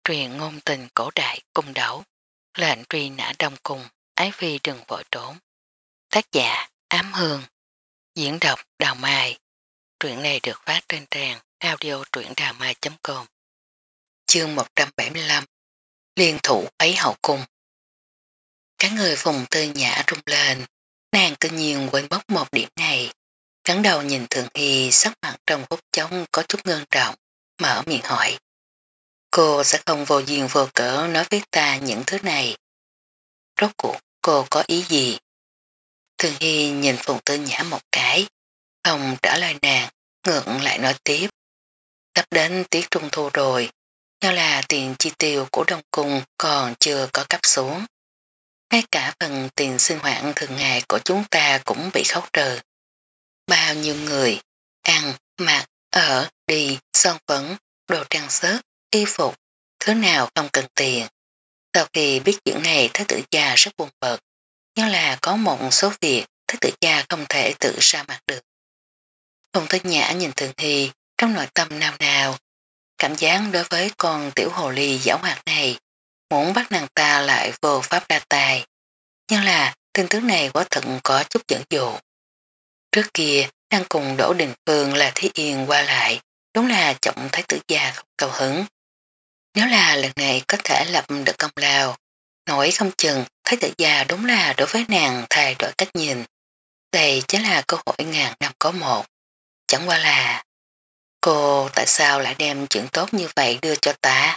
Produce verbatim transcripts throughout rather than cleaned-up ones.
Truyền ngôn tình cổ đại cung đấu, lệnh truy nã đông cung, ái phi đừng vội trốn. Tác giả Ám Hương, diễn đọc Đào Mai. Truyện này được phát trên trang audio truyệnđàmai chấm com. Chương một trăm bảy mươi lăm, Liên thủ ấy hậu cung. Các người Phùng Tư Nhã rung lên, nàng tự nhiên quên bốc một điểm này. Cắn đầu nhìn Thường Hy sắc mặt trong phút chốc có chút ngưng trọng, mở miệng hỏi. Cô sẽ không vô duyên vô cỡ nói với ta những thứ này. Rốt cuộc cô có ý gì? Thường Hy nhìn Phùng Tư Nhã một cái, không trả lời nàng, ngược lại nói tiếp. Sắp đến tiết trung thu rồi, do là tiền chi tiêu của Đông Cung còn chưa có cấp xuống. Ngay cả phần tiền sinh hoạt thường ngày của chúng ta cũng bị khấu trừ. Bao nhiêu người, ăn, mặc, ở, đi, son phấn, đồ trang sức, y phục, thứ nào không cần tiền. Sau khi biết chuyện này Thái tử gia rất buồn bực, nhưng là có một số việc Thái tử gia không thể tự ra mặt được. Phùng Tư Nhã nhìn Thường Hy trong nội tâm nào nào, cảm giác đối với con tiểu hồ ly giảo hoạt này, muốn bắt nàng ta lại vô pháp ra tài. Nhưng là tin tức này quả thận có chút dẫn dụ. Trước kia đang cùng Đỗ Đình Phương là Thí Yên qua lại, đúng là trọng Thái tử gia không cao hứng. Nếu là lần này có thể lập được công lao, nổi không chừng Thái tử gia đúng là đối với nàng thay đổi cách nhìn. Đây chính là cơ hội ngàn năm có một. Chẳng qua là cô tại sao lại đem chuyện tốt như vậy đưa cho ta?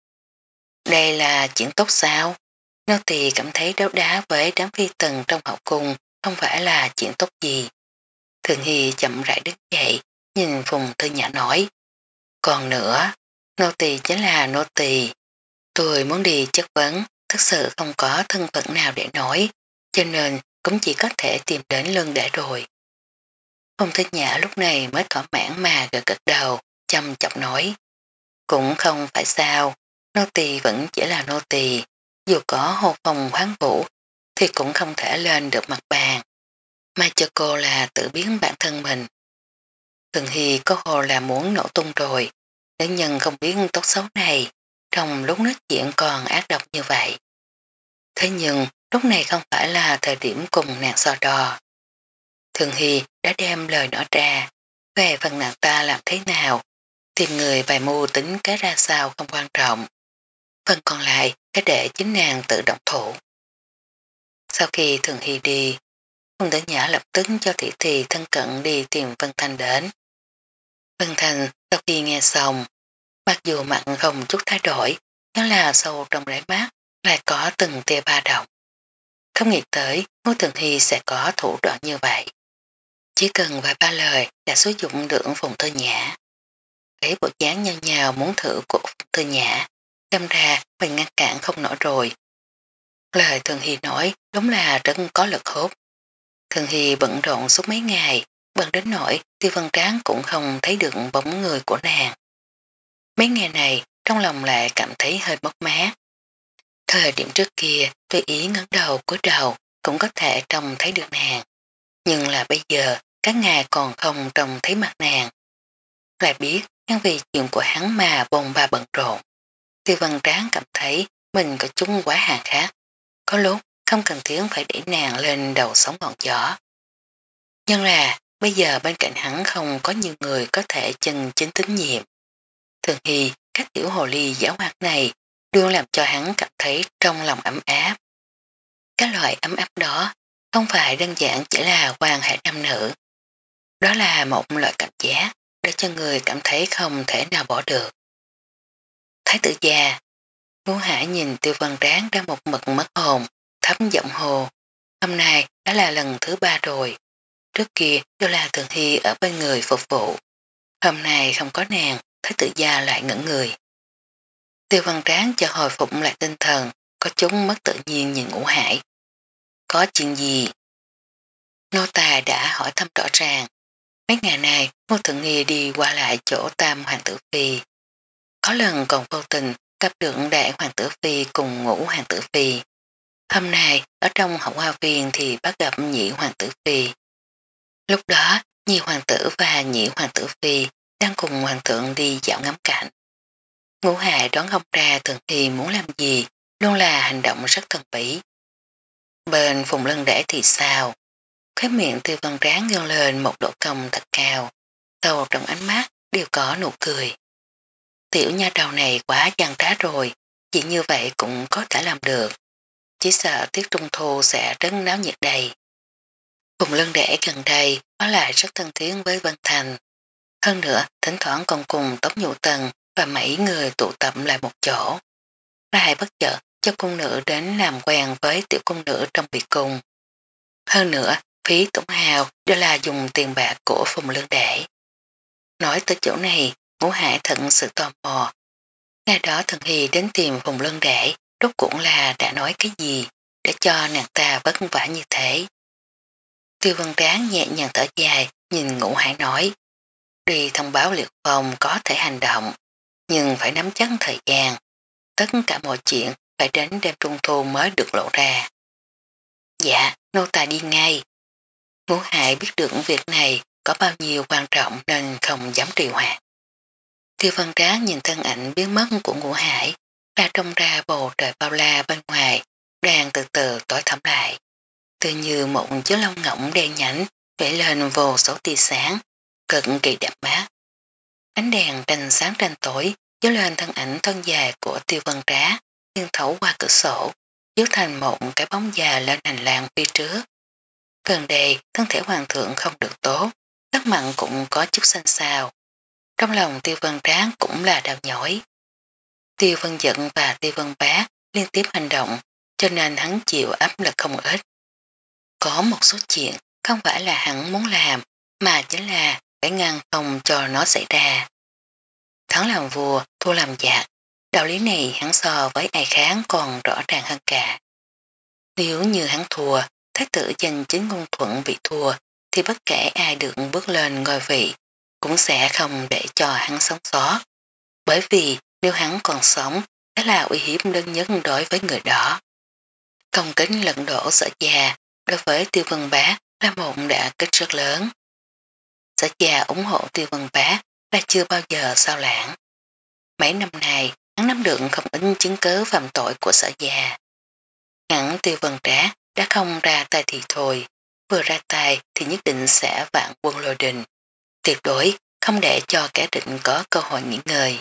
Đây là chuyện tốt sao? Nô tỳ cảm thấy đấu đá với đám phi tần trong hậu cung không phải là chuyện tốt gì. Thường Hy chậm rãi đứng dậy, nhìn Phùng Tư Nhã nói. Còn nữa, nô tỳ chính là nô tỳ. Tôi muốn đi chất vấn, thật sự không có thân phận nào để nói, cho nên cũng chỉ có thể tìm đến lưng để rồi. Phùng Tư Nhã lúc này mới thỏa mãn mà gật gật đầu, chăm chọc nói. Cũng không phải sao, nô tỳ vẫn chỉ là nô tỳ, dù có hồ phòng khoáng vũ thì cũng không thể lên được mặt bàn. Mà cho cô là tự biến bản thân mình. Thường Hy có hồ là muốn nổ tung rồi, nữ nhân không biết tốt xấu này, trong lúc nói chuyện còn ác độc như vậy. Thế nhưng lúc này không phải là thời điểm cùng nàng so đo. Thường Hy đã đem lời nói ra, về phần nàng ta làm thế nào, tìm người bài mưu tính cái ra sao không quan trọng. Phần còn lại cái để chính nàng tự động thủ. Sau khi Thường Hy đi, Phùng Tử Nhã lập tức cho thị thị thân cận đi tìm Vân Thanh đến. Vân Thanh sau khi nghe xong, mặc dù mặn không chút thay đổi, nhưng là sâu trong đáy mắt lại có từng tia ba động. Không nghĩ tới Ngô Thường Hy sẽ có thủ đoạn như vậy. Chỉ cần vài ba lời đã sử dụng được Phùng Tử Nhã. Thấy bộ dáng nhau nhào muốn thử của Phùng Tử Nhã, đâm ra mình ngăn cản không nổi rồi. Lời Thường Hy nói đúng là rất có lực hút. Thường Hy bận rộn suốt mấy ngày, bận đến nỗi Tiêu Văn Tráng cũng không thấy được bóng người của nàng. Mấy ngày này trong lòng lại cảm thấy hơi mất mát. Thời điểm trước kia tùy ý ngấn đầu cúi đầu cũng có thể trông thấy được nàng. Nhưng là bây giờ các ngày còn không trông thấy mặt nàng. Lại biết nhân vì chuyện của hắn mà bồn ba bận rộn. Tiêu Văn Tráng cảm thấy mình có chúng quá hà khắc. Có lúc không cần thiết phải để nàng lên đầu sóng ngọn gió. Nhưng là bây giờ bên cạnh hắn không có nhiều người có thể chân chính tín nhiệm. Thường Hy các tiểu hồ ly giả hoạt này luôn làm cho hắn cảm thấy trong lòng ấm áp. Cái loại ấm áp đó không phải đơn giản chỉ là quan hệ nam nữ. Đó là một loại cảm giác để cho người cảm thấy không thể nào bỏ được. Thái tử già, Ngũ Hải nhìn Tiêu Văn Tráng ra một mực mất hồn, thấm giọng hồ. Hôm nay đã là lần thứ ba rồi. Trước kia đều là Thường Hy ở bên người phục vụ. Hôm nay không có nàng, Thái tử gia lại ngẩn người. Tiêu Văn Tráng cho hồi phục lại tinh thần, có chúng mất tự nhiên nhìn Ngũ Hải. Có chuyện gì? Nô tài đã hỏi thăm rõ ràng. Mấy ngày này Ngô Thượng Nghi đi qua lại chỗ Tam Hoàng tử Phi. Có lần còn vô tình gặp được Đại Hoàng tử Phi cùng Ngũ Hoàng tử Phi. Hôm nay ở trong hậu hoa viên thì bắt gặp Nhị Hoàng tử Phi. Lúc đó Nhị Hoàng tử và Nhị Hoàng tử Phi đang cùng Hoàng thượng đi dạo ngắm cảnh. Ngũ Hại đoán không ra Thường Hy muốn làm gì, luôn là hành động rất thần bí. Bên Phùng Lân Để thì sao? Khóe miệng Tiêu Văn Ráng ngân lên một độ cong thật cao, sâu trong ánh mắt đều có nụ cười. Tiểu nha đầu này quá gian trá rồi, chỉ như vậy cũng có thể làm được. Chỉ sợ tiết trung thu sẽ rất náo nhiệt đầy. Phùng Lân Để gần đây có lại rất thân thiết với Vân Thành. Hơn nữa, thỉnh thoảng còn cùng Tống Nhụ Tần và mấy người tụ tập lại một chỗ. Lại bất chợt cho cung nữ đến làm quen với tiểu cung nữ trong biệt cung. Hơn nữa, phí tổn hào đó là dùng tiền bạc của Phùng Lân Để. Nói tới chỗ này, Ngũ Hải thận sự tò mò. Ngày đó Thần Hy đến tìm Phùng Lân Để, rốt cũng là đã nói cái gì để cho nàng ta vất vả như thế. Tiêu Vân Tráng nhẹ nhàng thở dài, nhìn Ngũ Hải nói, đi thông báo liệt phòng có thể hành động, nhưng phải nắm chắc thời gian. Tất cả mọi chuyện phải đến đêm trung thu mới được lộ ra. Dạ, nô tài đi ngay. Ngũ Hải biết được việc này có bao nhiêu quan trọng nên không dám trì hoãn. Tiêu Văn Tráng nhìn thân ảnh biến mất của Ngũ Hải, ra trông ra bầu trời bao la bên ngoài, đang từ từ tối thẳm lại. Tự như một chiếc lông ngỗng đen nhảnh, vẽ lên vô số tia sáng, cực kỳ đẹp mắt. Ánh đèn tranh sáng tranh tối, chiếu lên thân ảnh thân dài của Tiêu Văn Trá, xuyên thấu qua cửa sổ, chiếu thành một cái bóng già lên hành lang phía trước. Gần đây, thân thể hoàng thượng không được tốt, sắc mặn cũng có chút xanh xao. Trong lòng Tiêu Vân Tráng cũng là đau nhói. Tiêu Vân Giận và Tiêu Vân Bá liên tiếp hành động, cho nên hắn chịu áp lực không ít. Có một số chuyện không phải là hắn muốn làm, mà chính là phải ngăn không cho nó xảy ra. Thắng làm vua, thua làm giặc, đạo lý này hắn so với ai kháng còn rõ ràng hơn cả. Nếu như hắn thua, thái tử giành chính ngôn thuận bị thua, thì bất kể ai được bước lên ngôi vị, cũng sẽ không để cho hắn sống sót. Bởi vì nếu hắn còn sống, đó là uy hiếp lớn nhất đối với người đó. Công kính lẫn đổ Sở Gia đối với Tiêu Vân Bá là một đã kích rất lớn. Sở Gia ủng hộ Tiêu Vân Bá là chưa bao giờ sao lãng. Mấy năm nay, hắn nắm được không ít chứng cứ phạm tội của Sở Gia. Hẳn Tiêu Vân Trá đã không ra tay thì thôi, vừa ra tay thì nhất định sẽ vạn quân lôi đình. Tuyệt đối không để cho kẻ định có cơ hội nghỉ ngơi.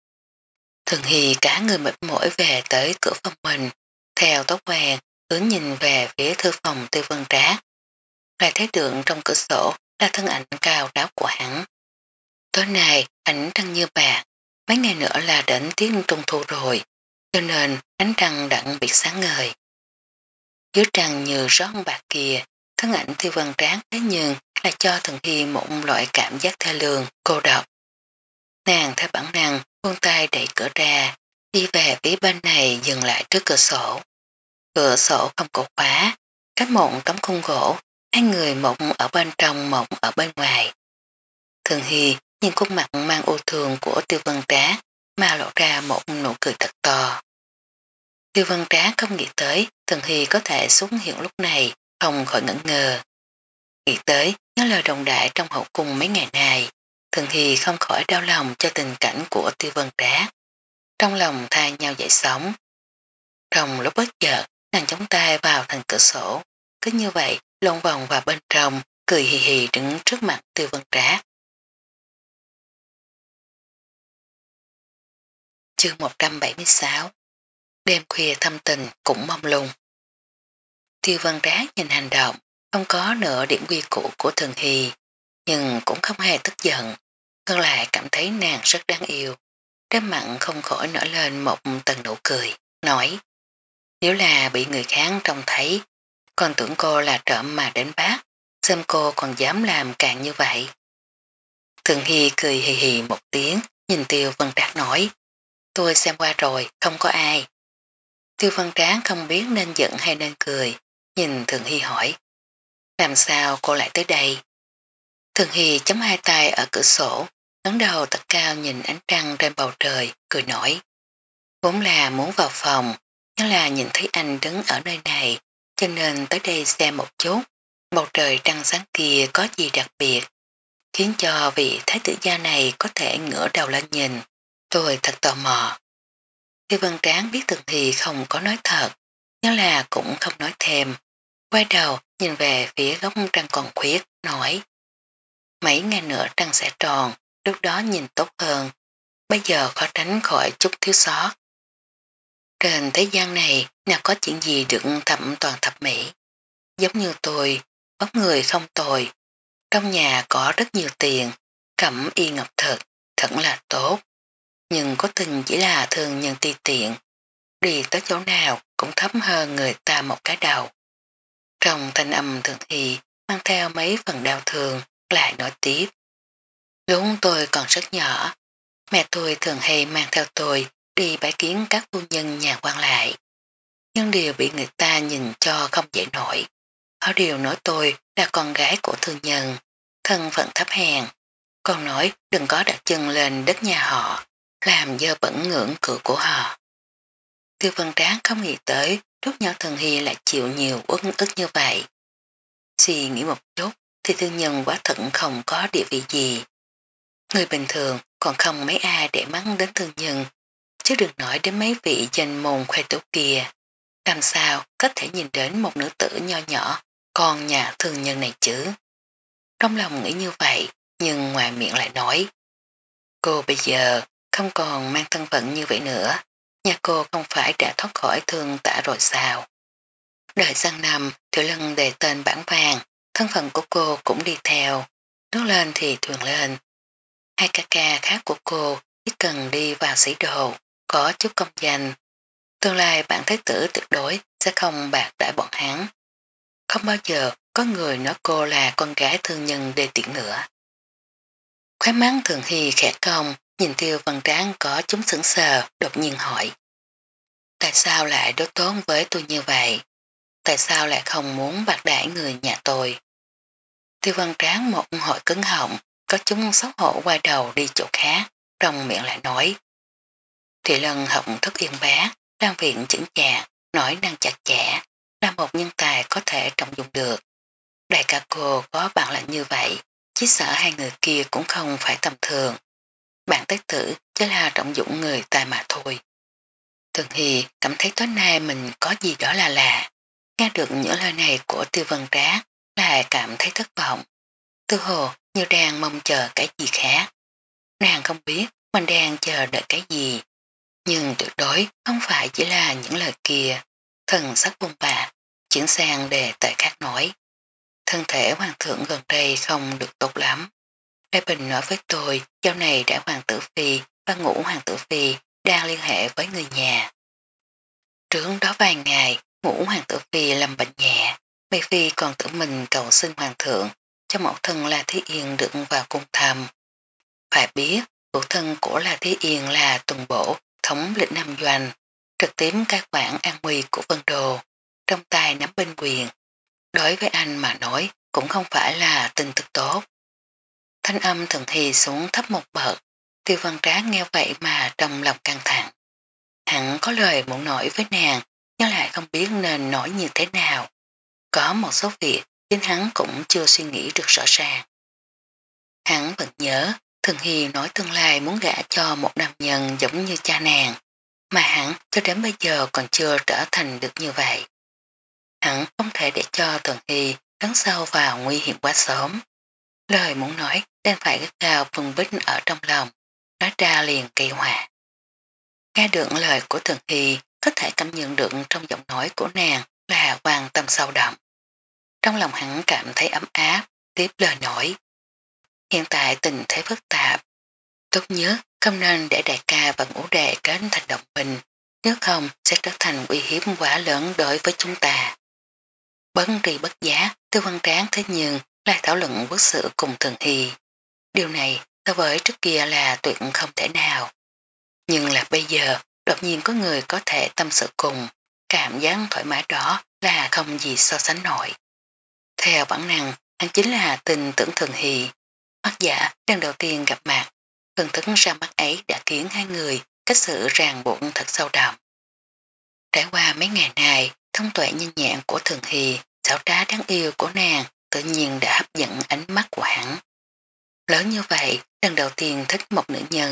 Thường Hy cả người mệt mỏi về tới cửa phòng mình, theo tóc quen, hướng nhìn về phía thư phòng Tiêu Vân Trá. Lại thấy được trong cửa sổ là thân ảnh cao ráo của hắn. Tối nay ảnh trăng như bạc, mấy ngày nữa là đến tiết trung thu rồi, cho nên ánh trăng đặng biệt sáng ngời. Dưới trăng như rót bạc kia, thân ảnh Tiêu Vân Tráng thế nhưng là cho Thường Hy một loại cảm giác thê lương, cô độc. Nàng theo bản năng, buông tay đẩy cửa ra, đi về phía bên này dừng lại trước cửa sổ. Cửa sổ không có khóa, cách một tấm khung gỗ, hai người một ở bên trong một ở bên ngoài. Thường Hy nhìn khuôn mặt mang ưu thường của Tiêu Vân Trá mà lộ ra một nụ cười thật to. Tiêu Vân Trá không nghĩ tới Thường Hy có thể xuất hiện lúc này, không khỏi ngẩn ngờ. Nghĩ tới nhớ lời đồng đại trong hậu cung mấy ngày nay, Thường Hy không khỏi đau lòng cho tình cảnh của Tiêu Vân Trá. Trong lòng thay nhau dậy sóng. Trong lúc bất chợt, nàng chống tay vào thành cửa sổ, cứ như vậy lộn vòng vào bên trong, cười hì hì đứng trước mặt Tiêu Vân Trá. Chương một trăm bảy mươi sáu. Đêm khuya thâm tình cũng mong lung. Tiêu Vân Trá nhìn hành động, không có nửa điểm quy củ của Thường Hy, nhưng cũng không hề tức giận, ngược lại cảm thấy nàng rất đáng yêu. Trên mặn không khỏi nở lên một tầng nụ cười, nói, nếu là bị người khác trông thấy, còn tưởng cô là trộm mà đến bác, xem cô còn dám làm càng như vậy. Thường Hy cười hì hì một tiếng, nhìn Tiêu Vân Trác nói, tôi xem qua rồi, không có ai. Tiêu Vân Trác không biết nên giận hay nên cười, nhìn Thường Hy hỏi, làm sao cô lại tới đây? Thường Hy chấm hai tay ở cửa sổ, ngẩng đầu thật cao nhìn ánh trăng trên bầu trời, cười nổi. Vốn là muốn vào phòng, nhưng là nhìn thấy anh đứng ở nơi này, cho nên tới đây xem một chút, bầu trời trăng sáng kia có gì đặc biệt, khiến cho vị thái tử gia này có thể ngửa đầu lên nhìn. Tôi thật tò mò. Tiêu Văn Tráng biết Thường Hy không có nói thật, nhưng là cũng không nói thêm. Quay đầu nhìn về phía góc trăng còn khuyết, nói. Mấy ngày nữa trăng sẽ tròn, lúc đó nhìn tốt hơn. Bây giờ khó tránh khỏi chút thiếu sót. Trên thế gian này nào có chuyện gì được thẩm toàn thập mỹ. Giống như tôi, bóng người không tồi. Trong nhà có rất nhiều tiền, cẩm y ngọc thực, thật là tốt. Nhưng có tình chỉ là thường nhân ti tiện. Đi tới chỗ nào cũng thấp hơn người ta một cái đầu. Trong thanh âm Thường Hy mang theo mấy phần đau thương, lại nói tiếp. Lúc tôi còn rất nhỏ, mẹ tôi thường hay mang theo tôi đi bái kiến các phu nhân nhà quan lại. Nhưng điều bị người ta nhìn cho không dễ nổi. Họ đều nói tôi là con gái của thương nhân, thân phận thấp hèn. Còn nói đừng có đặt chân lên đất nhà họ, làm dơ bẩn ngưỡng cửa của họ. Tiêu Văn Tráng không nghĩ tới lúc nhỏ Thường Hy lại chịu nhiều uất ức như vậy. Suy nghĩ một chút thì thương nhân quá thận không có địa vị gì. Người bình thường còn không mấy ai để mắng đến thương nhân, chứ đừng nói đến mấy vị danh môn khoe tốt kia. Làm sao có thể nhìn đến một nữ tử nho nhỏ con nhà thương nhân này chứ? Trong lòng nghĩ như vậy, nhưng ngoài miệng lại nói. Cô bây giờ không còn mang thân phận như vậy nữa, nhà cô không phải đã thoát khỏi thương tả rồi sao? Đời sang năm Tiểu Lân đề tên bản vàng, thân phận của cô cũng đi theo, nước lên thì thuyền lên. Hai ca ca khác của cô chỉ cần đi vào sĩ đồ, có chút công danh. Tương lai bản thái tử tuyệt đối sẽ không bạc đãi bọn hắn. Không bao giờ có người nói cô là con gái thương nhân đê tiện nữa. Khóe mắt Thường Hy khẽ cong, nhìn Tiêu Văn Tráng có chúng sững sờ, đột nhiên hỏi. Tại sao lại đối tốn với tôi như vậy? Tại sao lại không muốn bạc đãi người nhà tôi? Tiêu Văn Tráng một hội cứng họng, có chúng xấu hổ quay đầu đi chỗ khác, trong miệng lại nói. Thủy Lân học thức yên bá, đang viện chững chạc, nói năng chặt chẽ, là một nhân tài có thể trọng dụng được. Đại ca cô có bạn lạnh như vậy, chỉ sợ hai người kia cũng không phải tầm thường. Bạn tế tử chỉ là trọng dụng người ta mà thôi. Thường Hy cảm thấy tối nay mình có gì đó là lạ. Nghe được những lời này của Tiêu Vân Trác lại cảm thấy thất vọng. Tư hồ như đang mong chờ cái gì khác. Nàng không biết mình đang chờ đợi cái gì. Nhưng tuyệt đối không phải chỉ là những lời kia. Thần sắc buông bạc, chuyển sang đề tài khác nói. Thân thể hoàng thượng gần đây không được tốt lắm. Lê Bình nói với tôi, dạo này đã hoàng tử phi và ngũ hoàng tử phi đang liên hệ với người nhà. Trước đó vài ngày, ngũ hoàng tử phi lâm bệnh nhẹ, Mây Phi còn tự mình cầu xin hoàng thượng cho mẫu thân La Thí Yên được vào cung thăm. Phải biết, phụ thân của La Thí Yên là Tùng Bổ, thống lĩnh Nam Doanh, trực tiếp cai quản an nguy của Vân Đồ, trong tay nắm binh quyền. Đối với anh mà nói cũng không phải là tin tức tốt. Thanh âm Thường Hy xuống thấp một bậc, Tiêu Văn Tráng nghe vậy mà trong lòng căng thẳng. Hắn có lời muốn nói với nàng, nhưng lại không biết nên nói như thế nào. Có một số việc chính hắn cũng chưa suy nghĩ được rõ ràng. Hắn vẫn nhớ, Thường Hy nói tương lai muốn gả cho một nam nhân giống như cha nàng, mà hắn cho đến bây giờ còn chưa trở thành được như vậy. Hắn không thể để cho Thường Hy đắn sâu vào nguy hiểm quá sớm. Lời muốn nói đang phải gắt gao phân bích ở trong lòng, nói ra liền kỳ họa. Nghe được lời của Thường Hy có thể cảm nhận được trong giọng nói của nàng là quan tâm sâu đậm. Trong lòng hắn cảm thấy ấm áp, tiếp lời nói. Hiện tại tình thế phức tạp, tốt nhất không nên để đại ca và ngũ đệ kết thành đồng minh, nếu không sẽ trở thành uy hiếp quá lớn đối với chúng ta. Bất tri bất giá, Tư Văn Tráng thế nhưng lại thảo luận quốc sự cùng Thường Hy. Điều này so với trước kia là tuyệt không thể nào. Nhưng là bây giờ, đột nhiên có người có thể tâm sự cùng, cảm giác thoải mái đó là không gì so sánh nổi. Theo bản năng, anh chính là tình tưởng Thường Hy. Mắt giả lần đầu tiên gặp mặt, phần thức ra mắt ấy đã khiến hai người cách sự ràng buộc thật sâu đậm. Trải qua mấy ngày này, thông tuệ nhanh nhẹn của Thường Hy, xảo trá đáng yêu của nàng tự nhiên đã hấp dẫn ánh mắt của hắn. Lớn như vậy, lần đầu tiên thích một nữ nhân,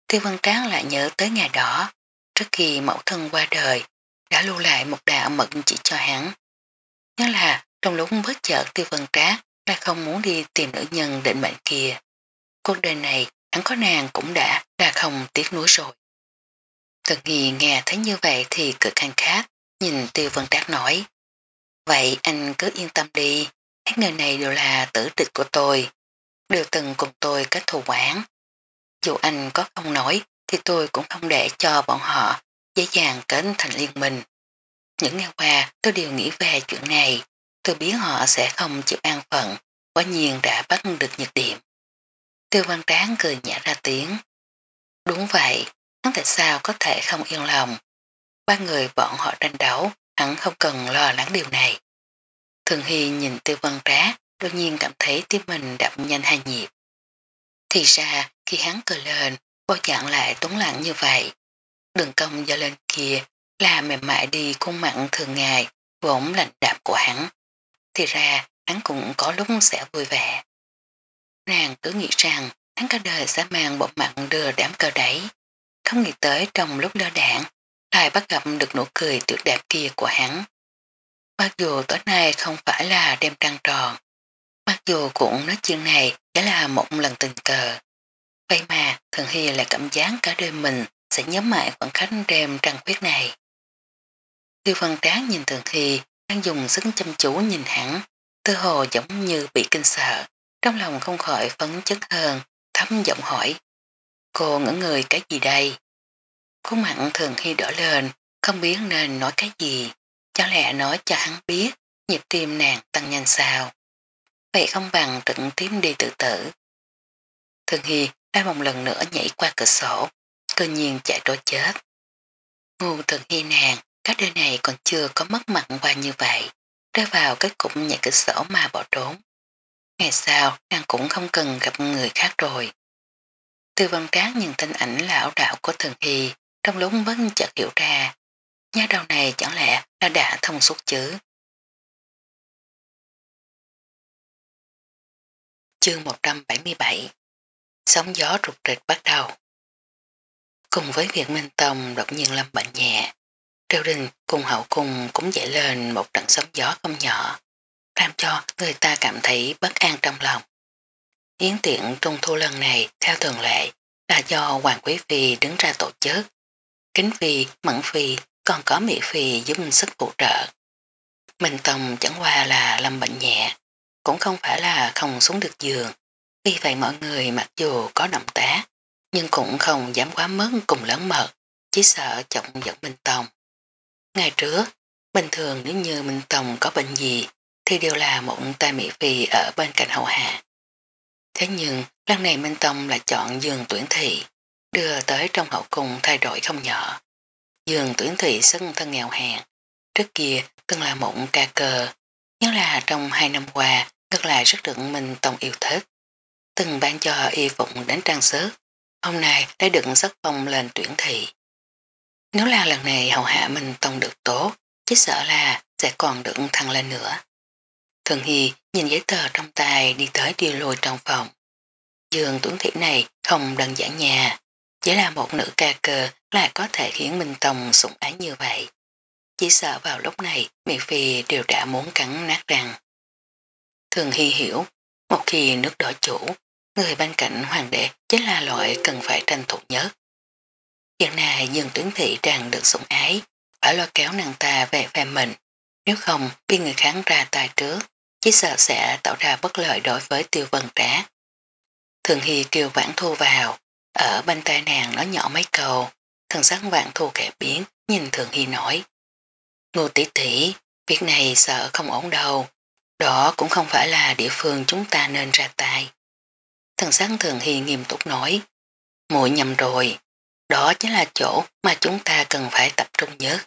Tiêu Văn Tráng lại nhớ tới ngày đó, trước khi mẫu thân qua đời, đã lưu lại một đạo mật chỉ cho hắn. Nhớ là trong lúc bất chợt Tiêu Văn Tráng lại không muốn đi tìm nữ nhân định mệnh kia. Cuộc đời này hắn có nàng cũng đã là không tiếc nuối rồi. Thường Hy nghe thấy như vậy thì cực khăn khát, nhìn Tiêu Văn Trác nói. Vậy anh cứ yên tâm đi, các người này đều là tử địch của tôi, đều từng cùng tôi kết thù oán. Dù anh có không nói thì tôi cũng không để cho bọn họ dễ dàng kết thành liên minh. Những ngày qua tôi đều nghĩ về chuyện này, tôi biết họ sẽ không chịu an phận, quả nhiên đã bắt được nhược điểm. Tiêu Văn Tráng cười nhả ra tiếng. Đúng vậy, hắn tại sao có thể không yên lòng. Ba người bọn họ tranh đấu, hắn không cần lo lắng điều này. Thường Hy nhìn Tiêu Văn Trác, đột nhiên cảm thấy tim mình đập nhanh hai nhịp. Thì ra, khi hắn cười lên, bao chặn lại tốn lặng như vậy. Đường cong do lên kia là mềm mại đi khuôn mặn thường ngày, vốn lạnh đạm của hắn. Thì ra, hắn cũng có lúc sẽ vui vẻ. Nàng cứ nghĩ rằng hắn cả đời sẽ mang bộ mặt đưa đám cơ đấy. Không nghĩ tới trong lúc lơ đảng lại bắt gặp được nụ cười tuyệt đẹp kia của hắn. Mặc dù tối nay không phải là đêm trăng tròn, mặc dù cũng nói chuyện này chỉ là một lần tình cờ. Vậy mà Thường Hy lại cảm giác cả đời mình sẽ nhớ mãi khoảng khắc đêm trăng khuyết này. Tiêu Văn Tráng nhìn Thường Hy đang dùng sức chăm chú nhìn hắn, tư hồ giống như bị kinh sợ, trong lòng không khỏi phấn chấn hơn, thấm giọng hỏi. Cô ngỡ người cái gì đây? Khuôn mặt Thường Hy đỏ lên, không biết nên nói cái gì, chẳng lẽ nói cho hắn biết nhịp tim nàng tăng nhanh sao. Vậy không bằng trực tiếp đi tự tử. Thường Hy đã một lần nữa nhảy qua cửa sổ, cơ nhiên chạy trối chết. Ngu Thường Hy nàng, các đời này còn chưa có mất mặt qua như vậy, rơi vào cái cục nhảy cửa sổ mà bỏ trốn. Ngày sau nàng cũng không cần gặp người khác rồi. Tư Văn Trác nhìn hình ảnh lão đạo của Thường Hy, trong lúc bất chợt hiểu ra, nha đầu này chẳng lẽ là đã thông suốt chứ. Chương một trăm bảy mươi bảy. Sóng gió rụt rịch bắt đầu. Cùng với việc Minh Tông đột nhiên lâm bệnh nhẹ, triều đình cùng hậu cung cũng dậy lên một trận sóng gió không nhỏ, làm cho người ta cảm thấy bất an trong lòng. Yến tiện trung thu lần này theo thường lệ là do Hoàng Quý Phi đứng ra tổ chức. Kính Phi, Mẫn Phi còn có Mỹ Phi giúp sức phụ trợ. Minh Tông chẳng qua là lâm bệnh nhẹ, cũng không phải là không xuống được giường. Vì vậy mọi người mặc dù có động tác, nhưng cũng không dám quá mức cùng lớn mật, chỉ sợ chồng giận Minh Tông. Ngày trước, bình thường nếu như Minh Tông có bệnh gì, thì đều là một tay Mỹ Phi ở bên cạnh hậu hạ. Thế nhưng, lần này Minh Tông lại chọn giường tuyển thị, đưa tới trong hậu cung thay đổi không nhỏ. Giường tuyển thị sức thân nghèo hèn, trước kia từng là một ca cờ, nhớ là trong hai năm qua ngược lại rất được Minh Tông yêu thích. Từng ban cho y phục đến trang sức, hôm nay đã được sắc phong lên tuyển thị. Nếu là lần này hậu hạ Minh Tông được tốt, chỉ sợ là sẽ còn được thăng lên nữa. Thường Hy nhìn giấy tờ trong tay đi tới đi lùi trong phòng. Giường tuyển thị này không đơn giản nhà, chỉ là một nữ ca cơ lại có thể khiến Minh Tông sủng ái như vậy. Chỉ sợ vào lúc này Mỹ Phi đều đã muốn cắn nát răng. Thường Hy hiểu, một khi nước đổi chủ, người bên cạnh hoàng đế chính là loại cần phải tranh thủ nhất. Hiện nay Dương Tuyến Thị đang được sủng ái, phải lo kéo nàng ta về phe mình, nếu không bị người khác ra tay trước, chỉ sợ sẽ tạo ra bất lợi đối với Tiêu Vân Trác. Thường Hy kêu Vãn Thu vào, ở bên tai nàng nói nhỏ mấy câu, thần sắc Vãn Thu khẽ biến, nhìn Thường Hy nói. Ngô tỷ tỷ, việc này sợ không ổn đâu, đó cũng không phải là địa phương chúng ta nên ra tay. Thần sắc Thường Hy nghiêm túc nói, muội nhầm rồi, đó chính là chỗ mà chúng ta cần phải tập trung nhất.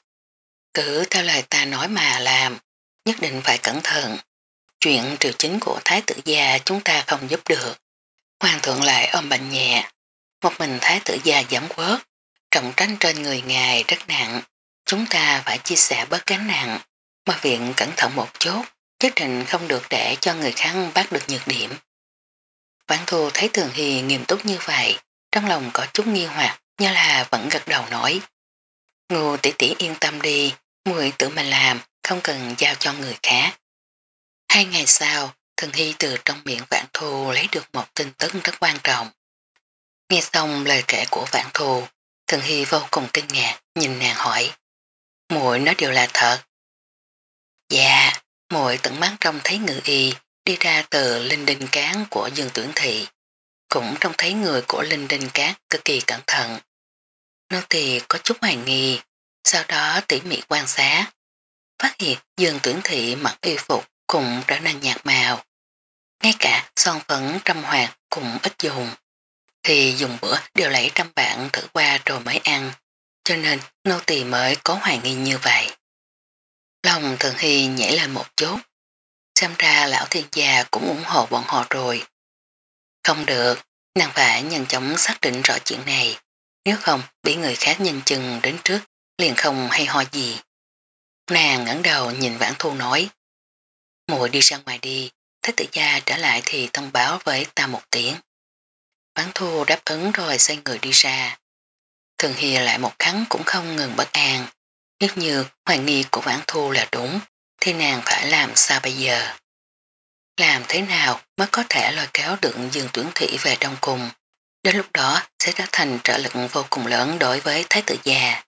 Cứ theo lời ta nói mà làm, nhất định phải cẩn thận. Chuyện triều chính của Thái tử gia chúng ta không giúp được. Hoàng thượng lại ôm bệnh nhẹ, một mình Thái tử gia giảm quớt, trọng trách trên người ngài rất nặng. Chúng ta phải chia sẻ bớt gánh nặng, mà viện cẩn thận một chút, nhất định không được để cho người khác bắt được nhược điểm. Vãn Thu thấy Thường Hy nghiêm túc như vậy, trong lòng có chút nghi hoặc như là vẫn gật đầu nói. Ngô tỷ tỷ yên tâm đi, muội tự mình làm, không cần giao cho người khác. Hai ngày sau, Thường Hy từ trong miệng Vãn Thù lấy được một tin tức rất quan trọng. Nghe xong lời kể của Vãn Thù, Thường Hy vô cùng kinh ngạc, nhìn nàng hỏi. Muội nói đều là thật. Dạ, muội tận mắt trông thấy ngự y đi ra từ linh đinh cán của Dương Tuyển Thị, cũng trông thấy người của linh đinh cán cực kỳ cẩn thận. Nô tỳ có chút hoài nghi, sau đó tỉ mỉ quan sát, phát hiện Dương Tuyển Thị mặc y phục cũng trở nên nhạt màu. Ngay cả son phấn trăm hoạt cũng ít dùng, thì dùng bữa đều lấy trăm bạn thử qua rồi mới ăn, cho nên nô tỳ mới có hoài nghi như vậy. Lòng Thường Hy nhảy lên một chút, xem ra lão thiên gia cũng ủng hộ bọn họ rồi. Không được, nàng phải nhanh chóng xác định rõ chuyện này, nếu không bị người khác nhìn chừng đến trước liền không hay ho gì. Nàng ngẩng đầu nhìn Vãn Thu nói, muội đi ra ngoài đi, Thế tử gia trở lại thì thông báo với ta một tiếng. Vãn Thu đáp ứng rồi xoay người đi ra. Thường Hy lại một khắn cũng không ngừng bất an, nếu như hoài nghi của Vãn Thu là đúng, thì nàng phải làm sao bây giờ? Làm thế nào mới có thể lôi kéo được Dương Tuyển Thị về trong cùng? Đến lúc đó sẽ trở thành trợ lực vô cùng lớn đối với Thái tử già.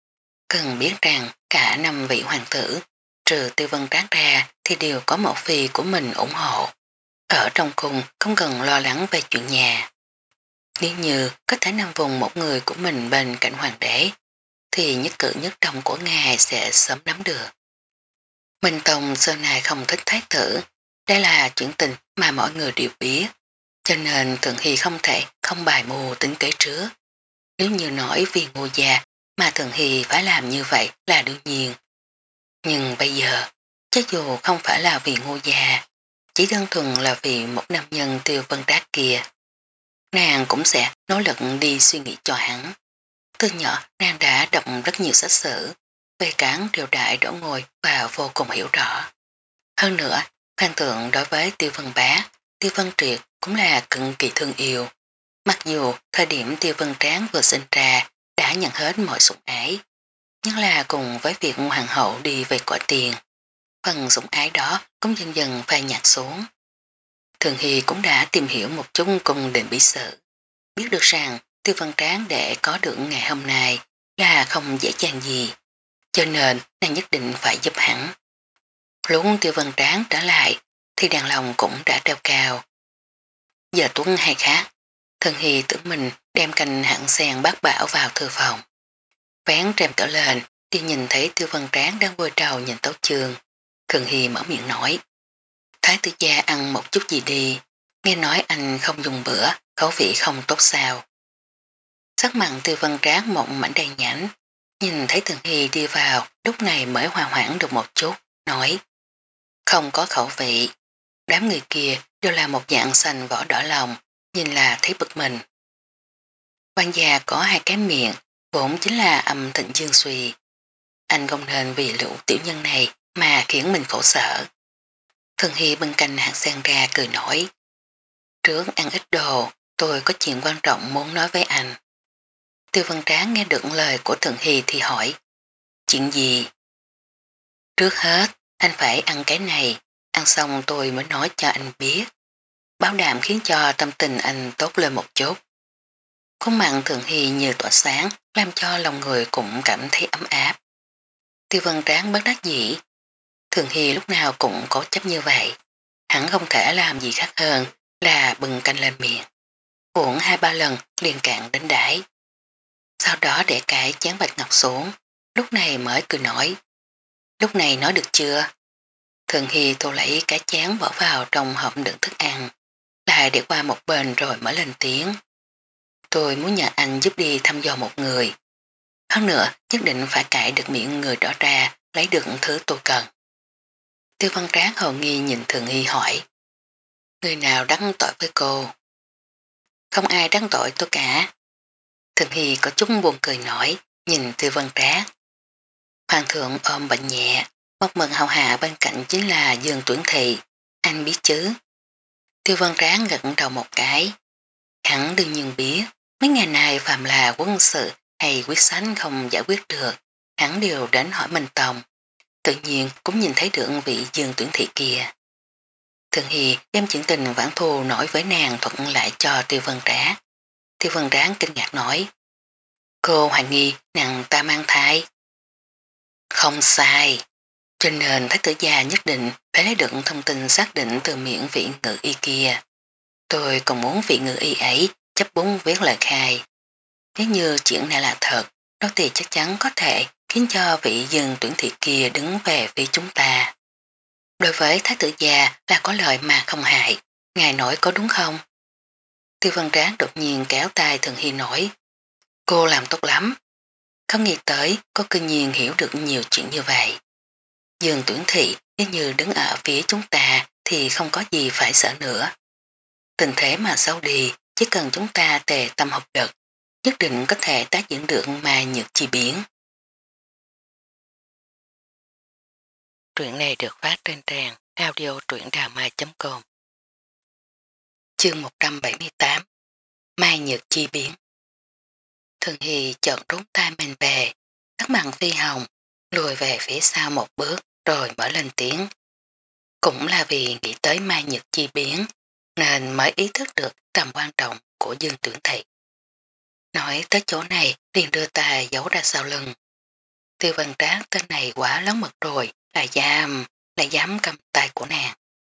Cần biết rằng cả năm vị hoàng tử, trừ Tiêu Vân Trác ra thì đều có một phi của mình ủng hộ. Ở trong cùng không cần lo lắng về chuyện nhà. Nếu như có thể nằm vùng một người của mình bên cạnh hoàng đế, thì nhất cử nhất động của ngài sẽ sớm nắm được. Minh Tông xưa này không thích thái tử, đây là chuyện tình mà mọi người đều biết, cho nên Thường Hy không thể không bài mưu tính kế trước. Nếu như nói vì ngô gia mà Thường Hy phải làm như vậy là đương nhiên. Nhưng bây giờ, chắc dù không phải là vì ngô gia, chỉ đơn thuần là vì một nam nhân Tiêu Vân Trác kia, nàng cũng sẽ nỗ lực đi suy nghĩ cho hắn. Từ nhỏ nàng đã đọc rất nhiều sách sử, về cán triều đại đổ ngồi và vô cùng hiểu rõ. Hơn nữa, Phan Thượng đối với Tiêu Vân Bá, Tiêu Vân Triệt cũng là cực kỳ thương yêu. Mặc dù thời điểm Tiêu Vân Tráng vừa sinh ra đã nhận hết mọi sủng ái, nhưng là cùng với việc hoàng hậu đi về cõi tiền, phần sủng ái đó cũng dần dần phai nhạt xuống. Thường Hy cũng đã tìm hiểu một chút cung đình bí sự, biết được rằng Tiêu Vân Tráng để có được ngày hôm nay là không dễ dàng gì, cho nên nàng nhất định phải giúp hắn. Lúc Tiêu Vân Tráng trở lại thì đàn lòng cũng đã treo cao. Giờ tuấn hay khác, Thường Hy tưởng mình đem canh hạng sen bát bảo vào thư phòng. Vén rèm trở lên thì nhìn thấy Tiêu Vân Tráng đang vơi trầu nhìn tấu chương. Thường Hy mở miệng nói, Thái tử gia ăn một chút gì đi, nghe nói anh không dùng bữa, khẩu vị không tốt sao. Sắc mặn Tiêu Vân Tráng mộng mảnh đen nhảnh, nhìn thấy Thường Hy đi vào, lúc này mới hòa hoãn được một chút, nói, không có khẩu vị, đám người kia đều là một dạng xanh vỏ đỏ lòng, nhìn là thấy bực mình. Quan gia có hai cái miệng, vốn chính là âm thịnh dương suy. Anh không nên vì lũ tiểu nhân này mà khiến mình khổ sở. Thường Hy bưng canh hạt sen ra cười nổi. Trước ăn ít đồ, tôi có chuyện quan trọng muốn nói với anh. Tiêu Văn Tráng nghe được lời của Thường Hy thì hỏi, chuyện gì? Trước hết, anh phải ăn cái này, ăn xong tôi mới nói cho anh biết. Bảo đảm khiến cho tâm tình anh tốt lên một chút. Khuôn mặt Thường Hy như tỏa sáng, làm cho lòng người cũng cảm thấy ấm áp. Tiêu Vân Tráng bất đắc dĩ. Thường Hy lúc nào cũng cố chấp như vậy. Hắn không thể làm gì khác hơn là bừng canh lên miệng. Uống hai ba lần liền cạn đến đáy. Sau đó để cái chén bạch ngọc xuống, lúc này mới cười nói. Lúc này nói được chưa? Thường Hy thu lấy cái chén bỏ vào trong hộp đựng thức ăn, lại để qua một bên rồi mới lên tiếng. Tôi muốn nhờ anh giúp đi thăm dò một người. Hơn nữa, nhất định phải cãi được miệng người đó ra, lấy được thứ tôi cần. Tiêu Văn Tráng hầu nghi nhìn Thường Hy hỏi. Người nào đắc tội với cô? Không ai đắc tội tôi cả. Thường Hy có chút buồn cười nổi, nhìn Tiêu Văn Tráng. Hoàng thượng ôm bệnh nhẹ, một mừng hầu hạ bên cạnh chính là Dương Tuyển Thị. Anh biết chứ? Tiêu Văn Tráng gật đầu một cái. Hắn đương nhiên biết, Mấy ngày này phạm là quân sự hay quyết sánh không giải quyết được, hắn đều đến hỏi Minh Tông, tự nhiên cũng nhìn thấy được vị Dương Tuyển Thị kia. Thường Hy đem chuyện tình Vãn Thù nói với nàng thuận lại cho Tiêu Vân Trá. Tiêu Vân Trá kinh ngạc nói, cô hoài nghi nàng ta mang thai. Không sai, cho nên thái tử gia nhất định phải lấy được thông tin xác định từ miệng vị ngự y kia. Tôi còn muốn vị ngự y ấy chấp búng viết lời khai. Nếu như chuyện này là thật, đó thì chắc chắn có thể khiến cho vị Dương Tuyển Thị kia đứng về phía chúng ta. Đối với thái tử gia là có lợi mà không hại, ngài nói có đúng không? Tiêu Văn Tráng đột nhiên kéo tay Thường Hy nói, cô làm tốt lắm, không nghĩ tới có cơ nhiên hiểu được nhiều chuyện như vậy. Dương Tuyển Thị nếu như đứng ở phía chúng ta thì không có gì phải sợ nữa. Tình thế mà xấu đi, chỉ cần chúng ta tề tâm hợp lực, nhất định có thể tác diễn được mà nhược chi biến. Truyện này được phát trên trang audio truyệnđàmai chấm com. Chương một trăm bảy mươi tám Mai Nhược Chi Biến. Thường Hy chợt trốn tay mình về, sắc mặt phi hồng, lùi về phía sau một bước rồi mở lên tiếng. Cũng là vì nghĩ tới Mai Nhược Chi Biến nên mới ý thức được tầm quan trọng của Dương Tuyển Thị. Nói tới chỗ này liền đưa tay giấu ra sau lưng. Tiêu Văn Trác tên này quá lớn mật rồi, lại dám, lại dám cầm tay của nàng.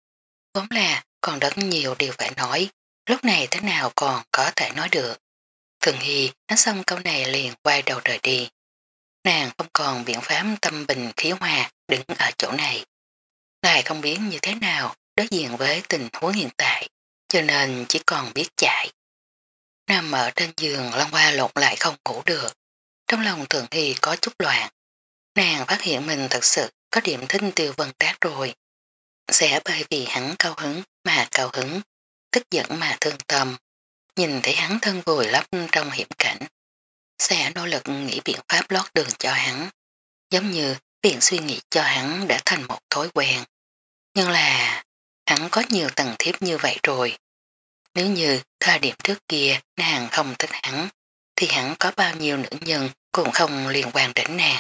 Vốn là còn rất nhiều điều phải nói, lúc này thế nào còn có thể nói được. Thường Hy nói xong câu này liền quay đầu rời đi. Nàng không còn biện pháp tâm bình khí hòa đứng ở chỗ này. Lại không biết như thế nào đối diện với tình huống hiện tại, cho nên chỉ còn biết chạy. Nằm ở trên giường lăn qua lộn lại không ngủ được. Trong lòng Thường Hy có chút loạn. Nàng phát hiện mình thật sự có điểm thích Tiêu Vân Trác rồi. Sẽ bởi vì hắn cao hứng mà cao hứng, tức giận mà thương tâm. Nhìn thấy hắn thân vùi lấp trong hiểm cảnh, sẽ nỗ lực nghĩ biện pháp lót đường cho hắn. Giống như việc suy nghĩ cho hắn đã thành một thói quen. Nhưng là hắn có nhiều tầng thiếp như vậy rồi. Nếu như thời điểm trước kia nàng không thích hắn, thì hắn có bao nhiêu nữ nhân cũng không liên quan đến nàng.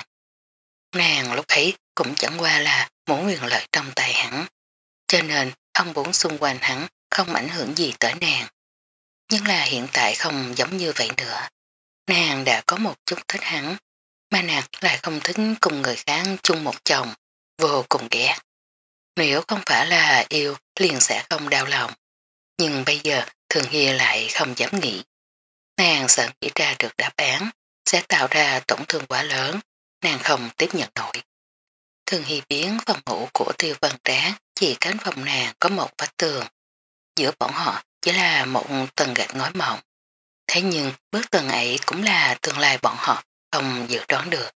Nàng lúc ấy cũng chẳng qua là muốn quyền lợi trong tay hắn, cho nên ông muốn xung quanh hắn không ảnh hưởng gì tới nàng. Nhưng là hiện tại không giống như vậy nữa. Nàng đã có một chút thích hắn, mà nàng lại không thích cùng người khác chung một chồng, vô cùng ghét. Nếu không phải là yêu liền sẽ không đau lòng. Nhưng bây giờ Thường Hy lại không dám nghĩ. Nàng sợ nghĩ ra được đáp án sẽ tạo ra tổn thương quá lớn, nàng không tiếp nhận nổi. Thường Hy biến phòng ngủ của Tiêu Vân Trác chỉ cánh phòng nàng có một vách tường. Giữa bọn họ chỉ là một tầng gạch ngói mỏng. Thế nhưng bức tường ấy cũng là tương lai bọn họ không dự đoán được.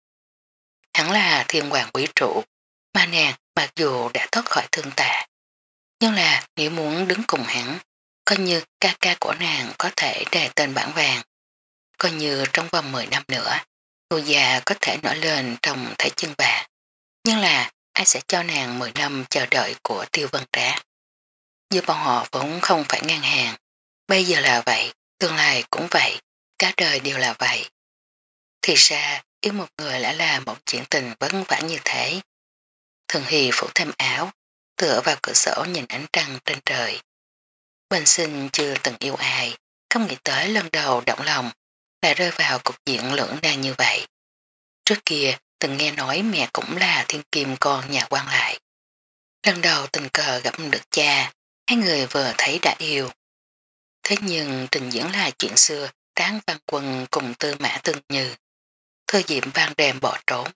Hắn là thiên hoàng quý trụ, mà nàng mặc dù đã thoát khỏi thương tà. Nhưng là nếu muốn đứng cùng hắn, coi như ca ca của nàng có thể đề tên bản vàng. Coi như trong vòng mười năm nữa, người già có thể nổi lên trong thể chân bà. Nhưng là ai sẽ cho nàng mười năm chờ đợi của Tiêu Vân Trác. Giữa bọn họ vốn không phải ngang hàng. Bây giờ là vậy, tương lai cũng vậy, cả đời đều là vậy. Thì ra, yêu một người lại là một chuyện tình vấn vả như thế. Thường Hy phủ thêm áo, tựa vào cửa sổ nhìn ánh trăng trên trời. Bình sinh chưa từng yêu ai, không nghĩ tới lần đầu động lòng, lại rơi vào cục diện lưỡng nan như vậy. Trước kia, từng nghe nói mẹ cũng là thiên kim con nhà quan lại. Lần đầu tình cờ gặp được cha, hai người vừa thấy đã yêu. Thế nhưng trình diễn là chuyện xưa, Tráng Văn Quân cùng Tư Mã Tương Như. Thư Diệm van rèm bỏ trốn.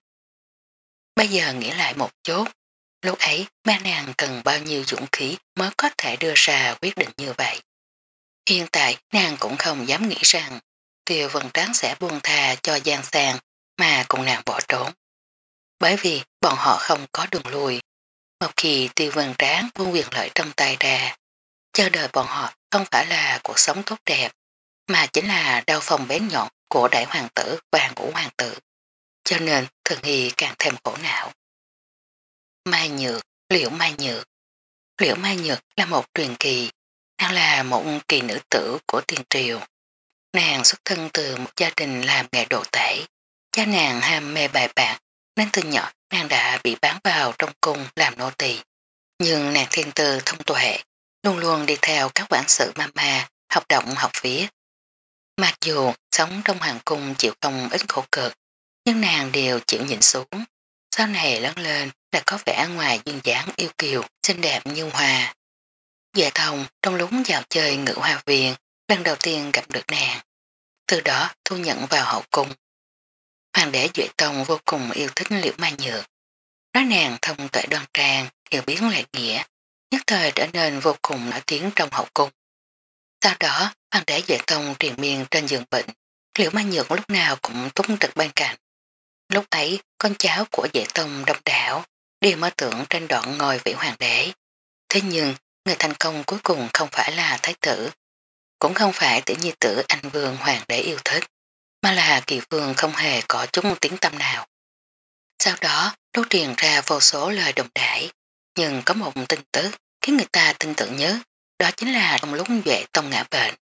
Bây giờ nghĩ lại một chút, lúc ấy ba nàng cần bao nhiêu dũng khí mới có thể đưa ra quyết định như vậy. Hiện tại nàng cũng không dám nghĩ rằng Tiêu Vân Tráng sẽ buông tha cho Giang Sang mà cùng nàng bỏ trốn. Bởi vì bọn họ không có đường lui. Một khi Tiêu Vân Tráng buông quyền lợi trong tay ra, chờ đợi bọn họ không phải là cuộc sống tốt đẹp, mà chính là đau phòng bén nhọn của đại hoàng tử và ngũ hoàng tử. Cho nên Thường Hy càng thêm khổ não. Mai Nhược, Liễu Mai Nhược. Liễu Mai Nhược là một truyền kỳ, đang là một kỳ nữ tử của tiền triều. Nàng xuất thân từ một gia đình làm nghề đồ tể. Cha nàng ham mê bài bạc nên từ nhỏ nàng đã bị bán vào trong cung làm nô tỳ. Nhưng nàng thiên tư thông tuệ, luôn luôn đi theo các quản sự mama học động học viết. Mặc dù sống trong hoàng cung chịu không ít khổ cực, nhưng nàng đều chịu nhịn xuống. Sau này lớn lên đã có vẻ ngoài duyên dáng yêu kiều, xinh đẹp như hoa. Vệ Thông trong lúc vào chơi ngự hoa viên, lần đầu tiên gặp được nàng. Từ đó thu nhận vào hậu cung. Hoàng đế Duệ Tông vô cùng yêu thích Liễu Mai Nhược. Nói nàng thông tuệ đoan trang, hiểu biến lệ nghĩa, nhất thời trở nên vô cùng nổi tiếng trong hậu cung. Sau đó, hoàng đế Duệ Tông triền miên trên giường bệnh, Liễu Mai Nhược lúc nào cũng túng trực bên cạnh. Lúc ấy, con cháu của Duệ Tông đông đảo, đều mơ tưởng trên đoạn ngôi vị hoàng đế. Thế nhưng, người thành công cuối cùng không phải là thái tử, cũng không phải tiểu nhi tử anh vương hoàng đế yêu thích, mà là kỳ vương không hề có chút tiếng tâm nào. Sau đó, đô truyền ra vô số lời đồng đãi, nhưng có một tin tức khiến người ta tin tưởng nhớ, đó chính là trong lúc Duệ Tông ngã bệnh.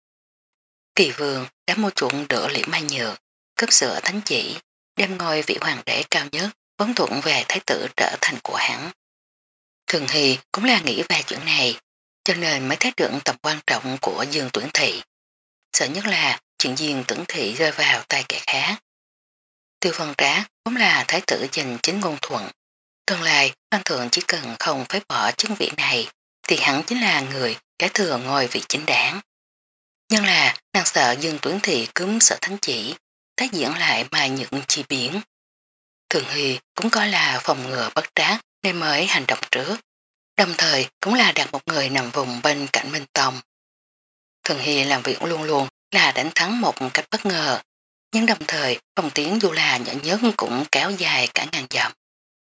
Kỳ vương đã mua chuộng đỡ Liễu Mai Nhược, cấp sửa thánh chỉ, đem ngôi vị hoàng đế cao nhất, vấn thuận về thái tử trở thành của hắn. Thường Hy cũng là nghĩ về chuyện này, cho nên mới thấy được tầm quan trọng của Dương Tuyển Thị. Sợ nhất là chuyện Dương Tuyển Thị rơi vào tay kẻ khác. Tiêu Văn Trác cũng là thái tử giành chính ngôn thuận. Tương lai, Văn Thượng chỉ cần không phế bỏ chức vị này, thì hắn chính là người kế thừa ngôi vị chính đáng. Nhưng là, nàng sợ Dương Tuyển Thị cúm sợ thánh chỉ, tác diễn lại mà những chi biến. Thường Hy cũng coi là phòng ngừa bất trác nên mới hành động trước. Đồng thời cũng là đặt một người nằm vùng bên cạnh Minh Tông. Thường Hy làm việc luôn luôn là đánh thắng một cách bất ngờ, nhưng đồng thời phòng tiếng dù là nhỏ nhất cũng kéo dài cả ngàn dặm.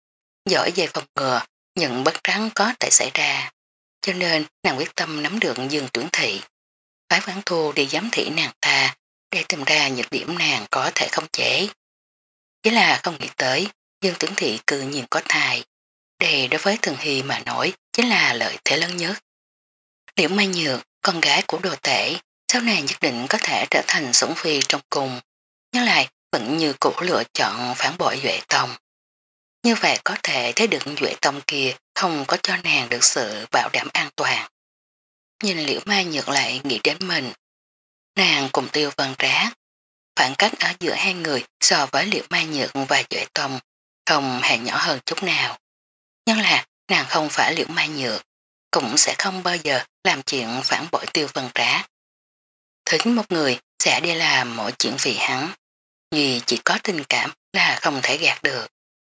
Giỏi về phòng ngừa, nhưng bất trắng có thể xảy ra, cho nên nàng quyết tâm nắm được Dương Tuyển Thị. Phái Vãn Thu đi giám thị nàng ta để tìm ra những điểm nàng có thể không chế. Chỉ là không nghĩ tới Dương Tuyển Thị cư nhiên có thai. Đây đối với Thường Hy mà nói chính là lợi thế lớn nhất. Liễu Mai Nhược, con gái của đồ tể, sau này nhất định có thể trở thành sủng phi trong cùng, nhưng lại vẫn như cũ lựa chọn phản bội Duệ Tông. Như vậy có thể thấy được Duệ Tông kia không có cho nàng được sự bảo đảm an toàn. Nhìn Liễu Mai Nhược lại nghĩ đến mình. Nàng cùng Tiêu Văn Trác, khoảng cách ở giữa hai người so với Liễu Mai Nhược và Duệ Tông không hề nhỏ hơn chút nào. Nhưng là nàng không phải Liễu Mai Nhược, cũng sẽ không bao giờ làm chuyện phản bội Tiêu Văn Trác. Thính một người sẽ đi làm mọi chuyện vì hắn, vì chỉ có tình cảm là không thể gạt được.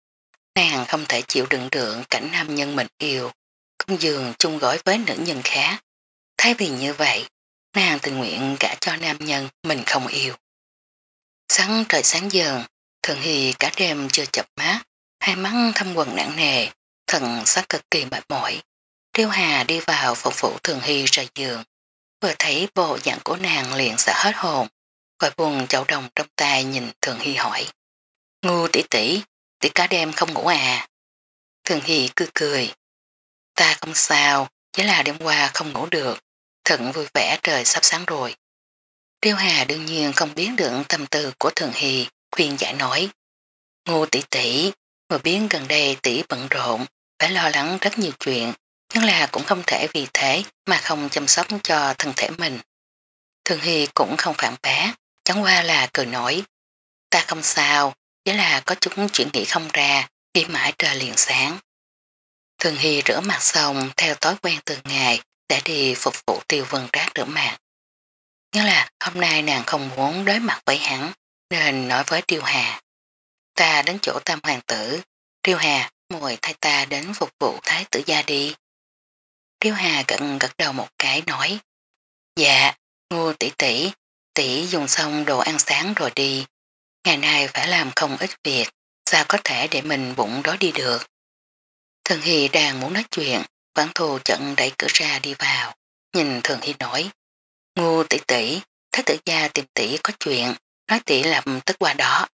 Nàng không thể chịu đựng được cảnh nam nhân mình yêu, công giường chung gói với nữ nhân khác. Thay vì như vậy, nàng tình nguyện gả cho nam nhân mình không yêu. Sáng trời sáng dần, Thường Hy cả đêm chưa chập mắt, hai mắt thâm quần nặng nề, thần sắc cực kỳ mệt mỏi. Triêu Hà đi vào phục vụ Thường Hy rời giường, vừa thấy bộ dạng của nàng liền sợ hết hồn, vội buồn chậu đồng trong tay nhìn Thường Hy hỏi. Ngu tỷ tỷ, tỷ cả đêm không ngủ à? Thường Hy cười cười. Ta không sao, chỉ là đêm qua không ngủ được, thận vui vẻ trời sắp sáng rồi. Triêu Hà đương nhiên không biết được tâm tư của Thường Hy, khuyên giải nói. Ngu tỷ tỷ, vừa biết gần đây tỷ bận rộn, phải lo lắng rất nhiều chuyện, nhưng là cũng không thể vì thế mà không chăm sóc cho thân thể mình. Thường Hy cũng không phản bác, chẳng qua là cười nói. Ta không sao, chỉ là có chút chuyện nghĩ không ra, đi mãi trời liền sáng. Thường Hy rửa mặt xong theo thói quen từ ngày để đi phục vụ Tiêu Vân Trác rửa mặt. Nhưng là hôm nay nàng không muốn đối mặt với hắn, nên nói với Triêu Hà. Ta đến chỗ Tam Hoàng tử, Triêu Hà mời thay ta đến phục vụ Thái tử gia đi. Triêu Hà gật gật đầu một cái nói. Dạ, Ngô tỷ tỷ, tỷ dùng xong đồ ăn sáng rồi đi. Ngày nay phải làm không ít việc, sao có thể để mình bụng đó đi được. Thường Hy đang muốn nói chuyện, Vãn Thù chận đẩy cửa ra đi vào, nhìn Thường Hy nói. Ngô tỷ tỷ, Thái tử gia tìm tỷ có chuyện, nói tỷ lập tức qua đó.